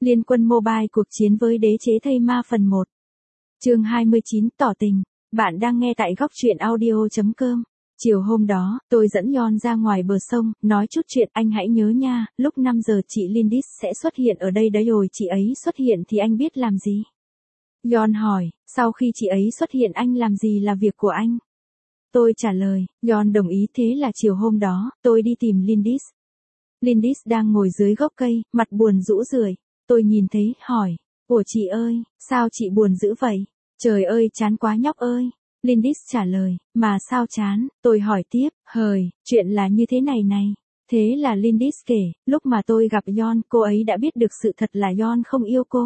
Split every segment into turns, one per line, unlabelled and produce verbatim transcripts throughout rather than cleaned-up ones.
Liên Quân Mobile cuộc chiến với đế chế thây ma phần một. Chương hai mươi chín tỏ tình. Bạn đang nghe tại góc truyện audio chấm com. Chiều hôm đó, tôi dẫn Yon ra ngoài bờ sông, nói chút chuyện. Anh hãy nhớ nha, lúc năm giờ chị Lindis sẽ xuất hiện ở đây đấy rồi. Chị ấy xuất hiện thì anh biết làm gì? Yon hỏi, sau khi chị ấy xuất hiện anh làm gì là việc của anh? Tôi trả lời, Yon đồng ý. Thế là chiều hôm đó, tôi đi tìm Lindis. Lindis đang ngồi dưới gốc cây, mặt buồn rũ rượi. Tôi nhìn thấy, hỏi, ủa chị ơi, sao chị buồn dữ vậy? Trời ơi chán quá nhóc ơi. Lindis trả lời, mà sao chán? Tôi hỏi tiếp, hời, chuyện là như thế này này. Thế là Lindis kể, lúc mà tôi gặp Yon, cô ấy đã biết được sự thật là Yon không yêu cô.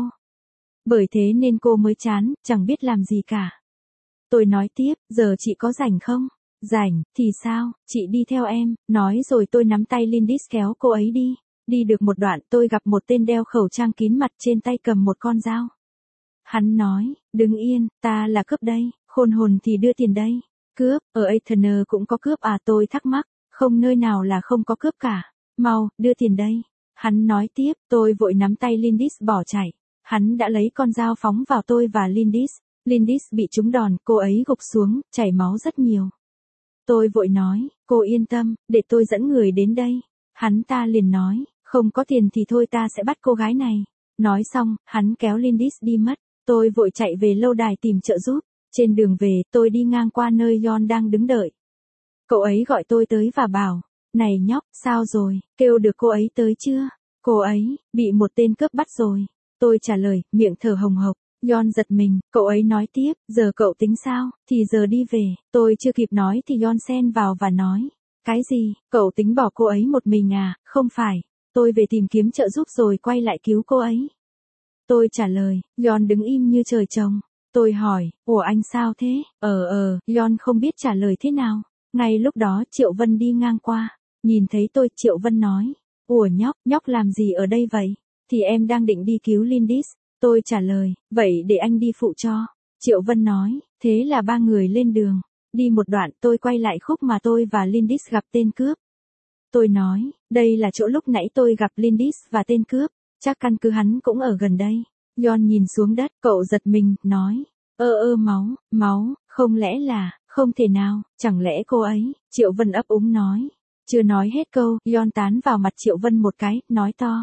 Bởi thế nên cô mới chán, chẳng biết làm gì cả. Tôi nói tiếp, giờ chị có rảnh không? Rảnh, thì sao, chị đi theo em. Nói rồi tôi nắm tay Lindis kéo cô ấy đi. Đi được một đoạn tôi gặp một tên đeo khẩu trang kín mặt, trên tay cầm một con dao. Hắn nói, đứng yên, ta là cướp đây, khôn hồn thì đưa tiền đây. Cướp, ở Athena cũng có cướp à? Tôi thắc mắc, không nơi nào là không có cướp cả. Mau, đưa tiền đây. Hắn nói tiếp, tôi vội nắm tay Lindis bỏ chạy. Hắn đã lấy con dao phóng vào tôi và Lindis. Lindis bị trúng đòn, cô ấy gục xuống, chảy máu rất nhiều. Tôi vội nói, cô yên tâm, để tôi dẫn người đến đây. Hắn ta liền nói, không có tiền thì thôi, ta sẽ bắt cô gái này. Nói xong, hắn kéo Lindis đi mất. Tôi vội chạy về lâu đài tìm trợ giúp. Trên đường về, tôi đi ngang qua nơi Yon đang đứng đợi. Cậu ấy gọi tôi tới và bảo, này nhóc, sao rồi, kêu được cô ấy tới chưa? Cô ấy, bị một tên cướp bắt rồi. Tôi trả lời, miệng thở hồng hộc. Yon giật mình, cậu ấy nói tiếp, giờ cậu tính sao, thì giờ đi về. Tôi chưa kịp nói thì Yon xen vào và nói, cái gì, cậu tính bỏ cô ấy một mình à? Không phải, tôi về tìm kiếm trợ giúp rồi quay lại cứu cô ấy. Tôi trả lời, Yon đứng im như trời trồng. Tôi hỏi, ủa anh sao thế? Ờ ờ, Yon không biết trả lời thế nào. Ngay lúc đó Triệu Vân đi ngang qua. Nhìn thấy tôi, Triệu Vân nói, ủa nhóc, nhóc làm gì ở đây vậy? Thì em đang định đi cứu Lindis. Tôi trả lời, vậy để anh đi phụ cho. Triệu Vân nói, thế là ba người lên đường. Đi một đoạn tôi quay lại khúc mà tôi và Lindis gặp tên cướp. Tôi nói, đây là chỗ lúc nãy tôi gặp Lindis và tên cướp. Chắc căn cứ hắn cũng ở gần đây. Yon nhìn xuống đất, cậu giật mình, nói, ơ ơ máu, máu, không lẽ là, không thể nào, chẳng lẽ cô ấy? Triệu Vân ấp úng nói. Chưa nói hết câu, Yon tán vào mặt Triệu Vân một cái, nói to.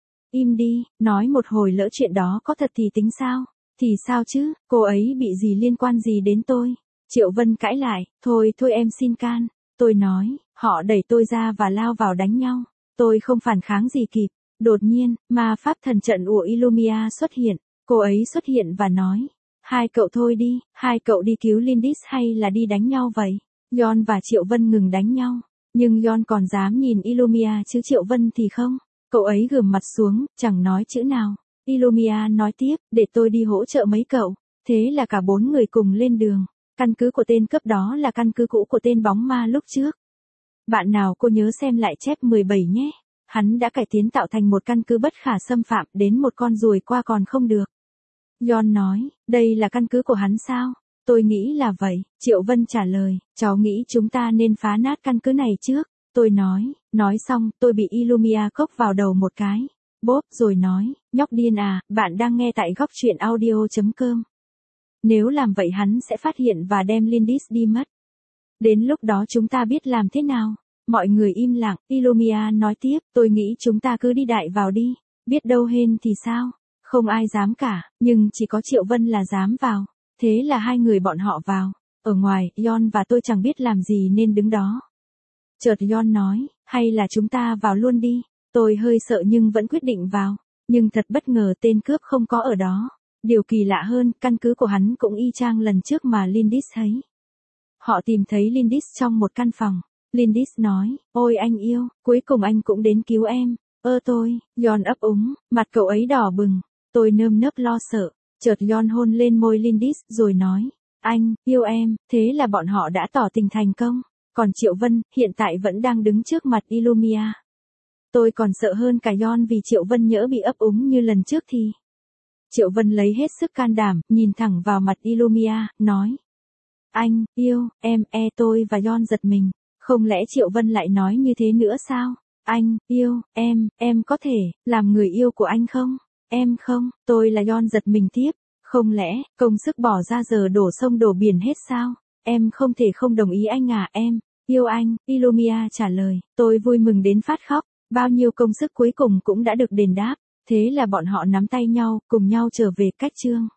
Im đi, nói một hồi lỡ chuyện đó có thật thì tính sao? Thì sao chứ, cô ấy bị gì liên quan gì đến tôi? Triệu Vân cãi lại, thôi thôi em xin can. Tôi nói, họ đẩy tôi ra và lao vào đánh nhau. Tôi không phản kháng gì kịp. Đột nhiên, ma pháp thần trận của Illumia xuất hiện. Cô ấy xuất hiện và nói, hai cậu thôi đi, hai cậu đi cứu Lindis hay là đi đánh nhau vậy? Yon và Triệu Vân ngừng đánh nhau. Nhưng Yon còn dám nhìn Illumia chứ Triệu Vân thì không. Cậu ấy gườm mặt xuống, chẳng nói chữ nào. Illumia nói tiếp, để tôi đi hỗ trợ mấy cậu. Thế là cả bốn người cùng lên đường. Căn cứ của tên cướp đó là căn cứ cũ của tên bóng ma lúc trước. Bạn nào cô nhớ xem lại chép mười bảy nhé. Hắn đã cải tiến tạo thành một căn cứ bất khả xâm phạm, đến một con ruồi qua còn không được. Yon nói, đây là căn cứ của hắn sao? Tôi nghĩ là vậy. Triệu Vân trả lời, cháu nghĩ chúng ta nên phá nát căn cứ này trước. Tôi nói, nói xong, tôi bị Illumia cốc vào đầu một cái. Bốp, rồi nói, nhóc điên à, bạn đang nghe tại góc truyện audio chấm com. Nếu làm vậy hắn sẽ phát hiện và đem Lindis đi mất. Đến lúc đó chúng ta biết làm thế nào? Mọi người im lặng, Illumia nói tiếp, tôi nghĩ chúng ta cứ đi đại vào đi, biết đâu hên thì sao? Không ai dám cả, nhưng chỉ có Triệu Vân là dám vào. Thế là hai người bọn họ vào. Ở ngoài, Yon và tôi chẳng biết làm gì nên đứng đó. Chợt Yon nói, hay là chúng ta vào luôn đi. Tôi hơi sợ nhưng vẫn quyết định vào. Nhưng thật bất ngờ tên cướp không có ở đó. Điều kỳ lạ hơn, căn cứ của hắn cũng y chang lần trước mà Lindis thấy. Họ tìm thấy Lindis trong một căn phòng. Lindis nói, ôi anh yêu, cuối cùng anh cũng đến cứu em. Ơ tôi, Yon ấp úng, mặt cậu ấy đỏ bừng. Tôi nơm nớp lo sợ. Chợt Yon hôn lên môi Lindis rồi nói, anh, yêu em. Thế là bọn họ đã tỏ tình thành công. Còn Triệu Vân, hiện tại vẫn đang đứng trước mặt Illumia. Tôi còn sợ hơn cả Yon vì Triệu Vân nhỡ bị ấp úng như lần trước thì. Triệu Vân lấy hết sức can đảm, nhìn thẳng vào mặt Illumia, nói. Anh, yêu, em, e tôi và Yon giật mình. Không lẽ Triệu Vân lại nói như thế nữa sao? Anh, yêu, em, em có thể, làm người yêu của anh không? Em không, tôi là Yon giật mình tiếp. Không lẽ, công sức bỏ ra giờ đổ sông đổ biển hết sao? Em không thể không đồng ý anh à, em yêu anh, Illumia trả lời. Tôi vui mừng đến phát khóc, bao nhiêu công sức cuối cùng cũng đã được đền đáp. Thế là bọn họ nắm tay nhau, cùng nhau trở về cách chương.